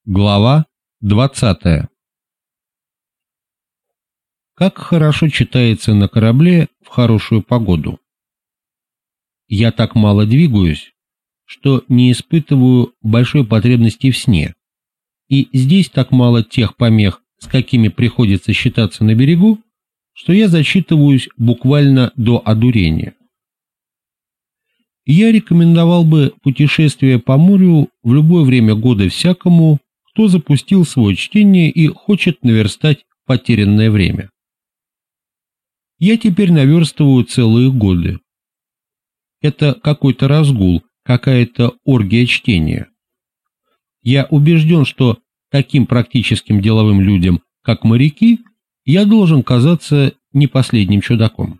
Глава 20. Как хорошо читается на корабле в хорошую погоду. Я так мало двигаюсь, что не испытываю большой потребности в сне, и здесь так мало тех помех, с какими приходится считаться на берегу, что я зачитываюсь буквально до одурения. Я рекомендовал бы путешествие по морю в любое время года всякому, кто запустил свое чтение и хочет наверстать потерянное время. Я теперь наверстываю целые годы. Это какой-то разгул, какая-то оргия чтения. Я убежден, что таким практическим деловым людям, как моряки, я должен казаться не последним чудаком.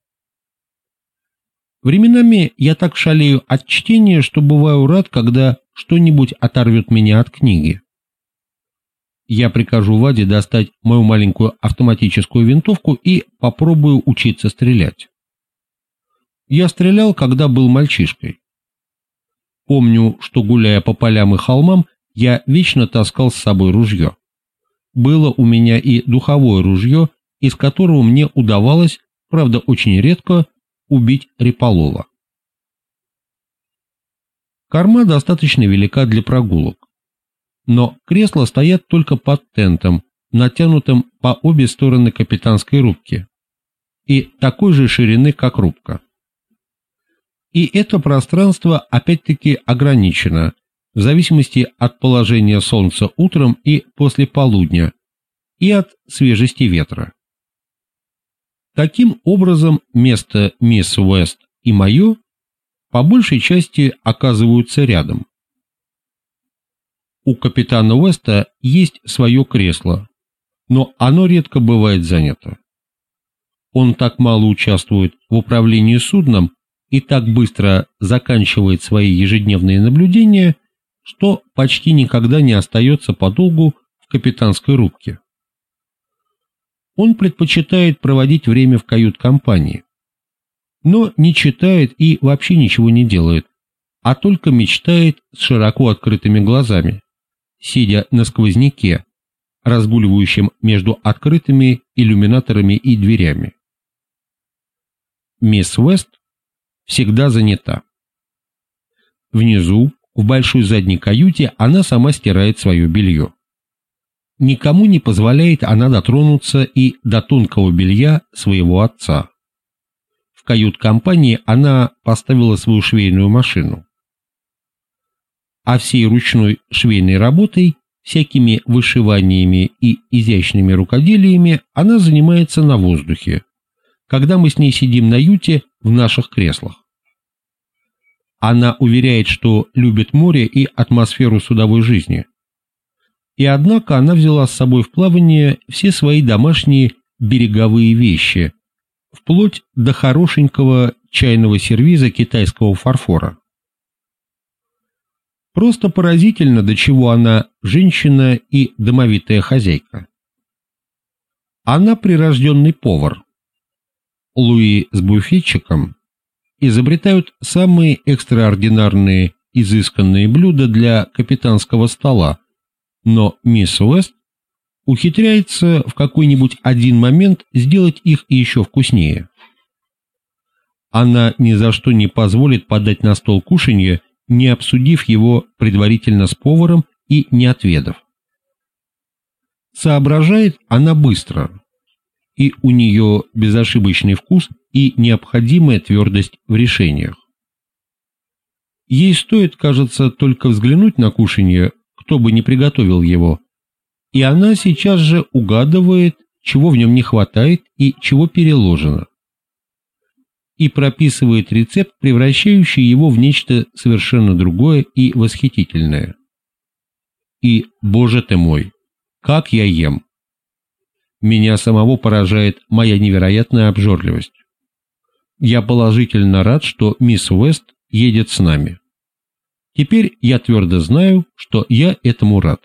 Временами я так шалею от чтения, что бываю рад, когда что-нибудь оторвет меня от книги. Я прикажу Ваде достать мою маленькую автоматическую винтовку и попробую учиться стрелять. Я стрелял, когда был мальчишкой. Помню, что, гуляя по полям и холмам, я вечно таскал с собой ружье. Было у меня и духовое ружье, из которого мне удавалось, правда очень редко, убить рыполова. Корма достаточно велика для прогулок, но кресла стоят только под тентом, натянутым по обе стороны капитанской рубки, и такой же ширины, как рубка. И это пространство опять-таки ограничено, в зависимости от положения солнца утром и после полудня, и от свежести ветра. Таким образом, место мисс Уэст и мое по большей части оказываются рядом. У капитана Уэста есть свое кресло, но оно редко бывает занято. Он так мало участвует в управлении судном и так быстро заканчивает свои ежедневные наблюдения, что почти никогда не остается подолгу в капитанской рубке. Он предпочитает проводить время в кают-компании, но не читает и вообще ничего не делает, а только мечтает с широко открытыми глазами, сидя на сквозняке, разгуливающем между открытыми иллюминаторами и дверями. Мисс Уэст всегда занята. Внизу, в большой задней каюте, она сама стирает свое белье. Никому не позволяет она дотронуться и до тонкого белья своего отца. В кают-компании она поставила свою швейную машину. А всей ручной швейной работой, всякими вышиваниями и изящными рукоделиями она занимается на воздухе, когда мы с ней сидим на юте в наших креслах. Она уверяет, что любит море и атмосферу судовой жизни. И однако она взяла с собой в плавание все свои домашние береговые вещи, вплоть до хорошенького чайного сервиза китайского фарфора. Просто поразительно, до чего она женщина и домовитая хозяйка. Она прирожденный повар. Луи с буфетчиком изобретают самые экстраординарные изысканные блюда для капитанского стола, но мисс Уэст ухитряется в какой-нибудь один момент сделать их еще вкуснее. Она ни за что не позволит подать на стол кушанье, не обсудив его предварительно с поваром и не отведав. Соображает она быстро, и у нее безошибочный вкус и необходимая твердость в решениях. Ей стоит, кажется, только взглянуть на кушанье, кто бы ни приготовил его, и она сейчас же угадывает, чего в нем не хватает и чего переложено, и прописывает рецепт, превращающий его в нечто совершенно другое и восхитительное. И, боже ты мой, как я ем! Меня самого поражает моя невероятная обжорливость. Я положительно рад, что мисс Уэст едет с нами. Теперь я твердо знаю, что я этому рад.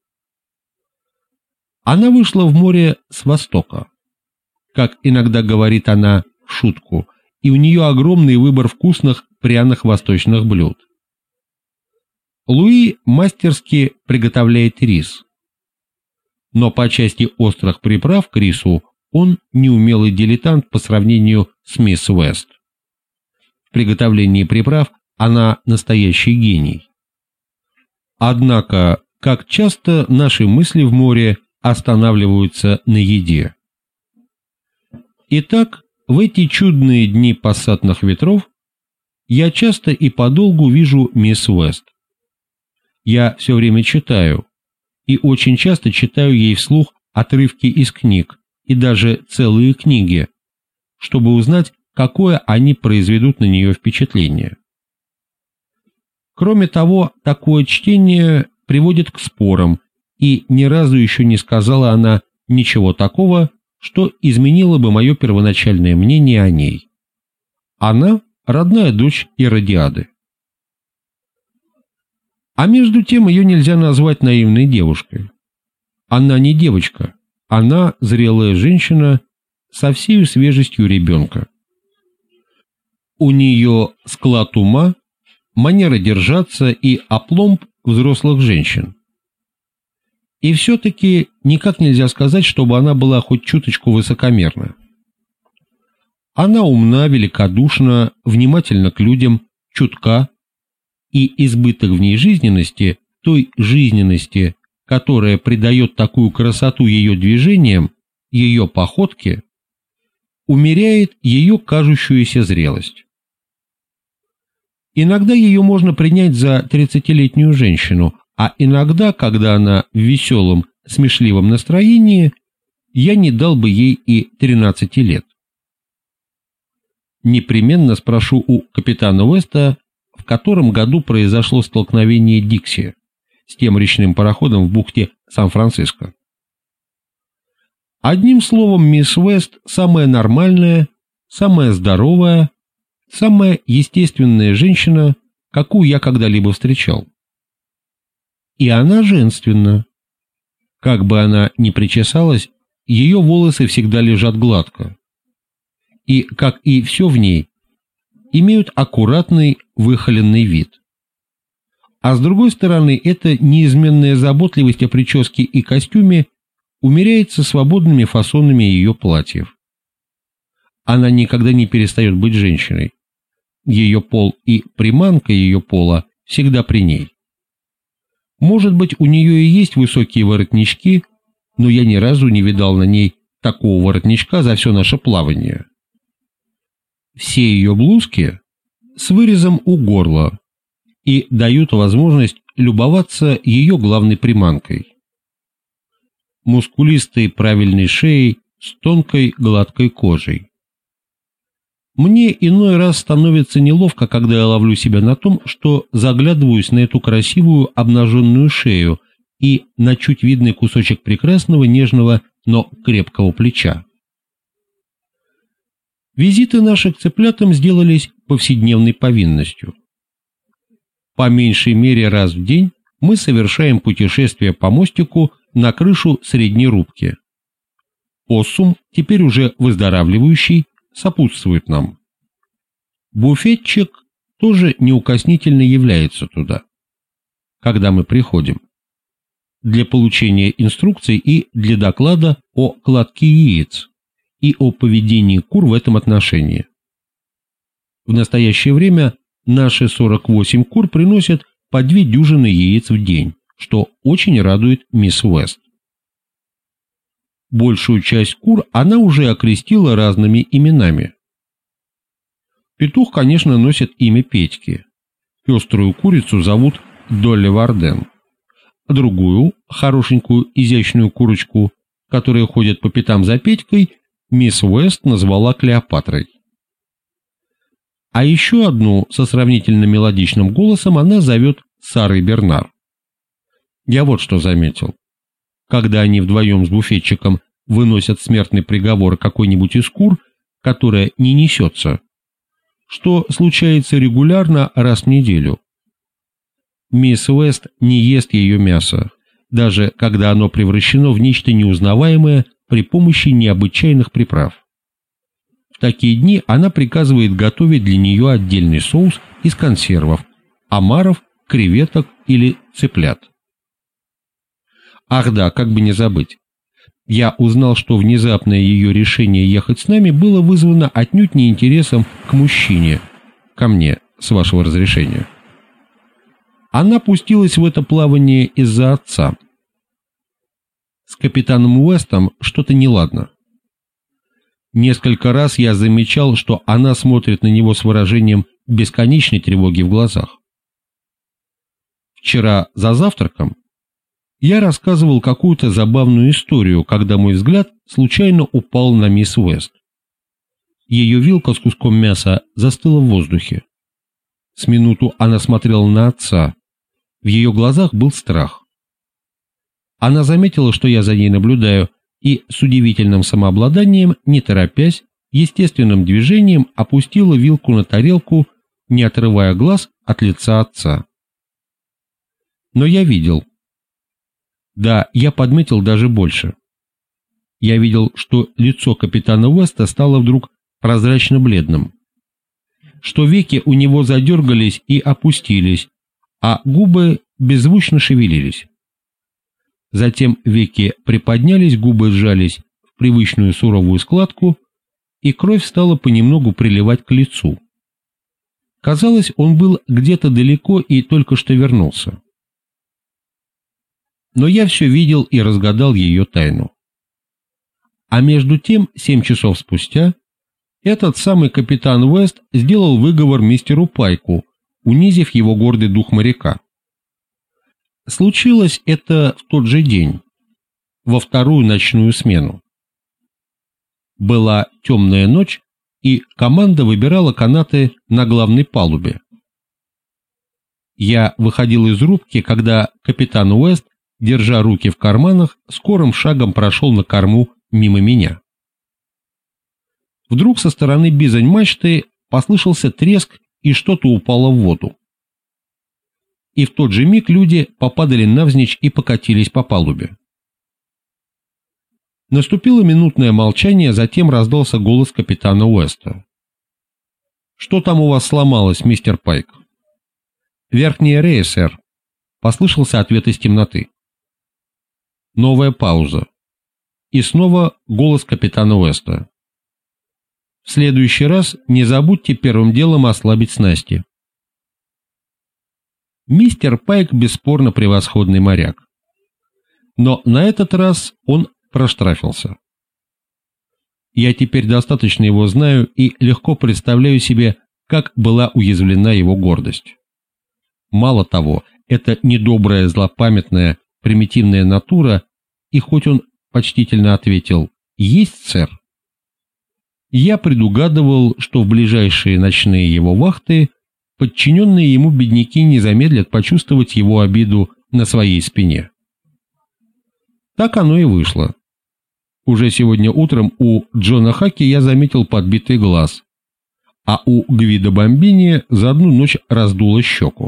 Она вышла в море с востока. Как иногда говорит она в шутку, и у нее огромный выбор вкусных пряных восточных блюд. Луи мастерски приготовляет рис. Но по части острых приправ к рису он неумелый дилетант по сравнению с мисс Уэст. В приготовлении приправ она настоящий гений. Однако, как часто наши мысли в море останавливаются на еде. Итак, в эти чудные дни пассатных ветров я часто и подолгу вижу мисс Уэст. Я все время читаю, и очень часто читаю ей вслух отрывки из книг, и даже целые книги, чтобы узнать, какое они произведут на нее впечатление. Кроме того, такое чтение приводит к спорам, и ни разу еще не сказала она ничего такого, что изменило бы мое первоначальное мнение о ней. Она – родная дочь Иродиады. А между тем ее нельзя назвать наивной девушкой. Она не девочка, она зрелая женщина со всей свежестью ребенка. У нее склад ума, манера держаться и апломб взрослых женщин. И все-таки никак нельзя сказать, чтобы она была хоть чуточку высокомерна. Она умна, великодушна, внимательна к людям, чутка, и избыток в ней жизненности, той жизненности, которая придает такую красоту ее движениям, ее походке, умеряет ее кажущуюся зрелость. Иногда ее можно принять за 30-летнюю женщину, а иногда, когда она в веселом, смешливом настроении, я не дал бы ей и 13 лет. Непременно спрошу у капитана Уэста, в котором году произошло столкновение Дикси с тем речным пароходом в бухте Сан-Франциско. Одним словом, мисс Уэст самая нормальная, самая здоровая, самая естественная женщина, какую я когда-либо встречал. И она женственна. Как бы она ни причесалась, ее волосы всегда лежат гладко. И, как и все в ней, имеют аккуратный, выхоленный вид. А с другой стороны, эта неизменная заботливость о прическе и костюме умеряется свободными фасонами ее платьев. Она никогда не перестает быть женщиной. Ее пол и приманка ее пола всегда при ней. Может быть, у нее и есть высокие воротнички, но я ни разу не видал на ней такого воротничка за все наше плавание. Все ее блузки с вырезом у горла и дают возможность любоваться ее главной приманкой. Мускулистой правильной шеей с тонкой гладкой кожей. Мне иной раз становится неловко, когда я ловлю себя на том, что заглядываюсь на эту красивую обнаженную шею и на чуть видный кусочек прекрасного, нежного, но крепкого плеча. Визиты наши к цыплятам сделались повседневной повинностью. По меньшей мере раз в день мы совершаем путешествие по мостику на крышу средней рубки. Поссум, теперь уже выздоравливающий, сопутствует нам. Буфетчик тоже неукоснительно является туда, когда мы приходим, для получения инструкций и для доклада о кладке яиц и о поведении кур в этом отношении. В настоящее время наши 48 кур приносят по 2 дюжины яиц в день, что очень радует мисс Уэст. Большую часть кур она уже окрестила разными именами. Петух, конечно, носит имя Петьки. Пеструю курицу зовут Долли Варден. Другую, хорошенькую, изящную курочку, которая ходит по пятам за Петькой, мисс Уэст назвала Клеопатрой. А еще одну со сравнительно мелодичным голосом она зовет Сарой Бернар. Я вот что заметил. Когда они вдвоем с буфетчиком выносят смертный приговор какой-нибудь из кур, которая не несется, что случается регулярно раз в неделю. Мисс Уэст не ест ее мясо, даже когда оно превращено в нечто неузнаваемое при помощи необычайных приправ. В такие дни она приказывает готовить для нее отдельный соус из консервов, омаров креветок или цыплят. Ах да, как бы не забыть. Я узнал, что внезапное ее решение ехать с нами было вызвано отнюдь не интересом к мужчине, ко мне, с вашего разрешения. Она пустилась в это плавание из-за отца. С капитаном Уэстом что-то неладно. Несколько раз я замечал, что она смотрит на него с выражением бесконечной тревоги в глазах. Вчера за завтраком я рассказывал какую-то забавную историю, когда мой взгляд случайно упал на мисс Уэст. Ее вилка с куском мяса застыла в воздухе. С минуту она смотрела на отца. В ее глазах был страх. Она заметила, что я за ней наблюдаю, и с удивительным самообладанием, не торопясь, естественным движением опустила вилку на тарелку, не отрывая глаз от лица отца. Но я видел. Да, я подметил даже больше. Я видел, что лицо капитана Уэста стало вдруг прозрачно-бледным, что веки у него задергались и опустились, а губы беззвучно шевелились. Затем веки приподнялись, губы сжались в привычную суровую складку, и кровь стала понемногу приливать к лицу. Казалось, он был где-то далеко и только что вернулся. Но я все видел и разгадал ее тайну. А между тем, 7 часов спустя, этот самый капитан Уэст сделал выговор мистеру Пайку, унизив его гордый дух моряка. Случилось это в тот же день, во вторую ночную смену. Была темная ночь, и команда выбирала канаты на главной палубе. Я выходил из рубки, когда капитан Уэст, держа руки в карманах, скорым шагом прошел на корму мимо меня. Вдруг со стороны бизань-мачты послышался треск, и что-то упало в воду. И в тот же миг люди попадали навзничь и покатились по палубе. Наступило минутное молчание, затем раздался голос капитана Уэста. «Что там у вас сломалось, мистер Пайк?» «Верхняя рея, сэр», — послышался ответ из темноты. Новая пауза. И снова голос капитана Уэста. «В следующий раз не забудьте первым делом ослабить снасти». Мистер Пайк бесспорно превосходный моряк. Но на этот раз он проштрафился. Я теперь достаточно его знаю и легко представляю себе, как была уязвлена его гордость. Мало того, эта недобрая, злопамятная, примитивная натура, и хоть он почтительно ответил «Есть, сэр», я предугадывал, что в ближайшие ночные его вахты подчиненные ему бедняки не замедлят почувствовать его обиду на своей спине. Так оно и вышло. Уже сегодня утром у Джона Хаки я заметил подбитый глаз, а у Гвидо Бомбини за одну ночь раздуло щеку.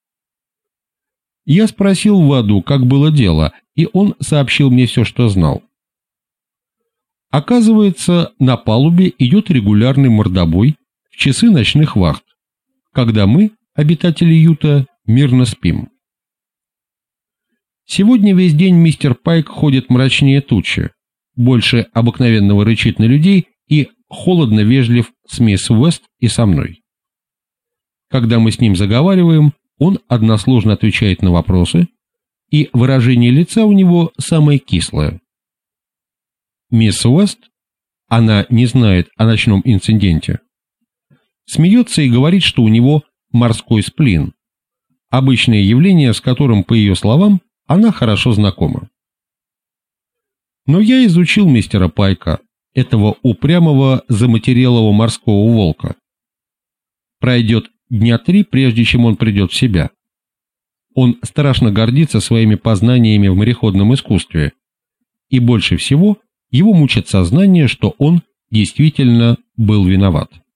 Я спросил Ваду, как было дело, и он сообщил мне все, что знал. Оказывается, на палубе идет регулярный мордобой в часы ночных вахт, когда мы, обитатели Юта, мирно спим. Сегодня весь день мистер Пайк ходит мрачнее тучи, больше обыкновенного рычит на людей и холодно вежлив с мисс Уэст и со мной. Когда мы с ним заговариваем, он односложно отвечает на вопросы, и выражение лица у него самое кислое. Мисс Уэст, она не знает о ночном инциденте, смеется и говорит, что у него морской сплин, обычное явление, с которым, по ее словам, она хорошо знакома. Но я изучил мистера Пайка, этого упрямого, заматерелого морского волка. Пройдет дня 3, прежде чем он придет в себя. Он страшно гордится своими познаниями в мореходном искусстве, и больше всего его мучит сознание, что он действительно был виноват.